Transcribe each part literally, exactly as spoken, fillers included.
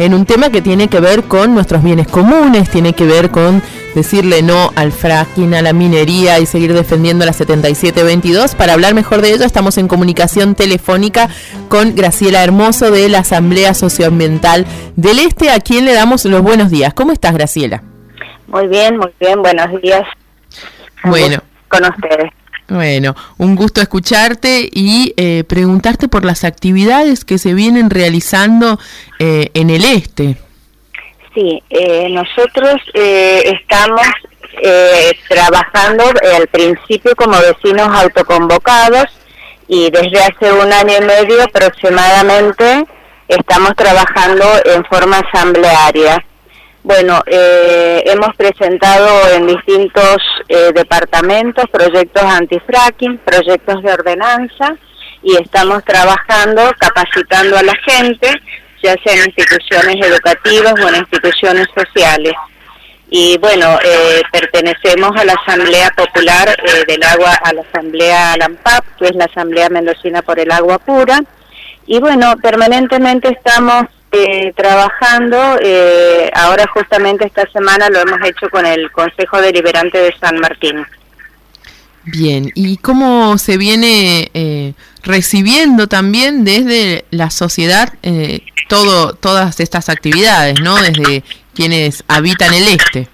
en un tema que tiene que ver con nuestros bienes comunes, tiene que ver con decirle no al fracking, a la minería y seguir defendiendo la setenta y siete veintidós. Para hablar mejor de ello estamos en comunicación telefónica con Graciela Hermoso de la Asamblea Socioambiental del Este, a quien le damos los buenos días. ¿Cómo estás, Graciela? Muy bien, muy bien, buenos días. Bueno. Con ustedes. Bueno, un gusto escucharte y eh, preguntarte por las actividades que se vienen realizando eh, en el Este. Sí, eh, nosotros eh, estamos eh, trabajando eh, al principio como vecinos autoconvocados y desde hace un año y medio aproximadamente estamos trabajando en forma asamblearia. Bueno, eh, hemos presentado en distintos eh, departamentos proyectos antifracking, proyectos de ordenanza y estamos trabajando, capacitando a la gente, ya sea en instituciones educativas o en instituciones sociales. Y bueno, eh, pertenecemos a la Asamblea Popular eh, del Agua, a la Asamblea ALAMPAP, que es la Asamblea Mendocina por el Agua Pura. Y bueno, permanentemente estamos eh, trabajando, eh, ahora justamente esta semana lo hemos hecho con el Consejo Deliberante de San Martín. Bien, ¿y cómo se viene eh, recibiendo también desde la sociedad eh, todo todas estas actividades, ¿no? Desde quienes habitan el Este.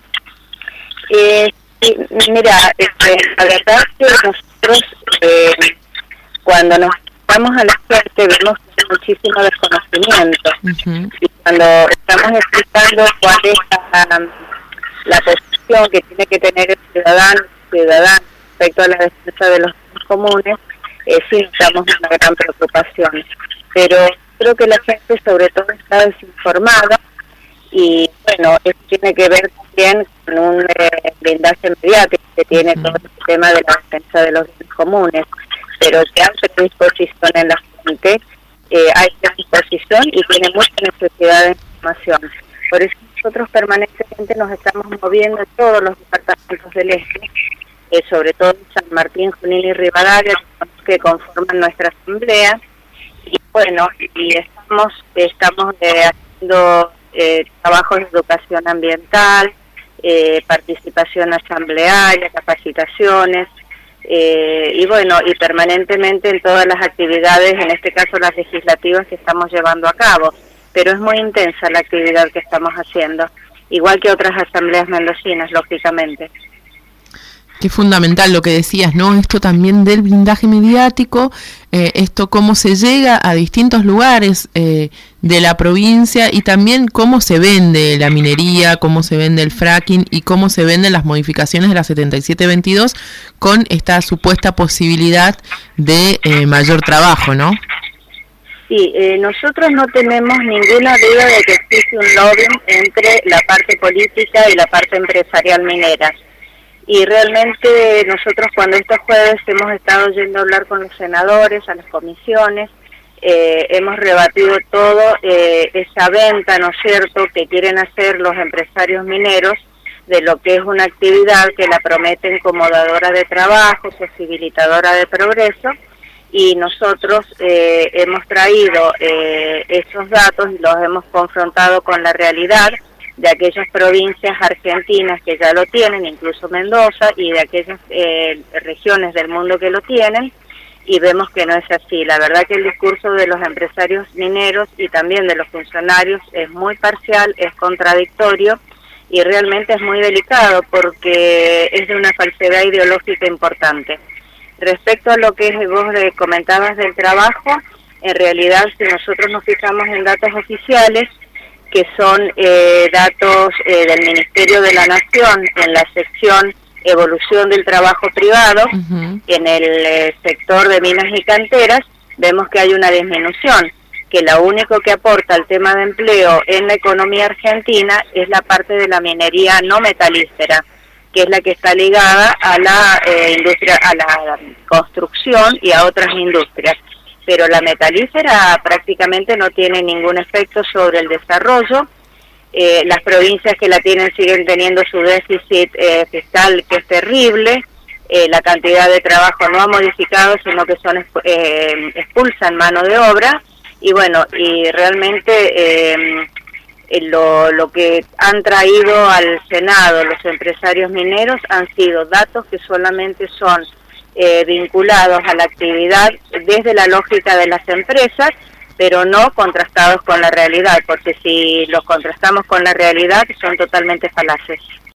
Eh, sí, mira, este, la verdad es que nosotros eh, cuando nos vamos a la gente vemos muchísimo desconocimiento. Uh-huh. Y cuando estamos explicando cuál es la, la posición que tiene que tener el ciudadano, ciudadano respecto a la defensa de los bienes comunes, eh, sí estamos en una gran preocupación. Pero creo que la gente sobre todo está desinformada y bueno, eso tiene que ver también con un eh, blindaje mediático que tiene uh-huh. todo el tema de la defensa de los bienes comunes, pero que hay predisposición en la gente, eh, hay predisposición y tiene mucha necesidad de información. Por eso nosotros permanentemente nos estamos moviendo en todos los departamentos del Este, eh, sobre todo en San Martín, Junín y Rivadavia, que conforman nuestra asamblea, y bueno, y estamos, estamos eh, haciendo eh, trabajos de educación ambiental, eh, participación asamblearia, capacitaciones, Eh, y bueno, y permanentemente en todas las actividades, en este caso las legislativas que estamos llevando a cabo, pero es muy intensa la actividad que estamos haciendo, igual que otras asambleas mendocinas, lógicamente. Qué fundamental lo que decías, ¿no? Esto también del blindaje mediático, eh, esto cómo se llega a distintos lugares eh, de la provincia y también cómo se vende la minería, cómo se vende el fracking y cómo se venden las modificaciones de la setenta y siete veintidós con esta supuesta posibilidad de eh, mayor trabajo, ¿no? Sí, eh, nosotros no tenemos ninguna duda de que existe un lobbying entre la parte política y la parte empresarial minera. Y realmente nosotros cuando estos jueves hemos estado yendo a hablar con los senadores, a las comisiones, eh, hemos rebatido todo eh, esa venta, ¿no es cierto?, que quieren hacer los empresarios mineros de lo que es una actividad que la prometen como dadora de trabajo, posibilitadora de progreso, y nosotros eh, hemos traído eh, esos datos y los hemos confrontado con la realidad de aquellas provincias argentinas que ya lo tienen, incluso Mendoza, y de aquellas eh, regiones del mundo que lo tienen, y vemos que no es así. La verdad que el discurso de los empresarios mineros y también de los funcionarios es muy parcial, es contradictorio, y realmente es muy delicado porque es de una falsedad ideológica importante. Respecto a lo que vos comentabas del trabajo, en realidad si nosotros nos fijamos en datos oficiales, que son eh, datos eh, del Ministerio de la Nación en la sección Evolución del Trabajo Privado, uh-huh. en el eh, sector de minas y canteras, vemos que hay una disminución, que lo único que aporta al tema de empleo en la economía argentina es la parte de la minería no metalífera, que es la que está ligada a la eh, industria, a la construcción y a otras industrias. Pero la metalífera prácticamente no tiene ningún efecto sobre el desarrollo. Eh, las provincias que la tienen siguen teniendo su déficit eh, fiscal, que es terrible. Eh, la cantidad de trabajo no ha modificado, sino que son eh, expulsan mano de obra. Y bueno, y realmente eh, eh, lo, lo que han traído al Senado los empresarios mineros han sido datos que solamente son eh, vinculados a la actividad desde la lógica de las empresas, pero no contrastados con la realidad, porque si los contrastamos con la realidad son totalmente falaces.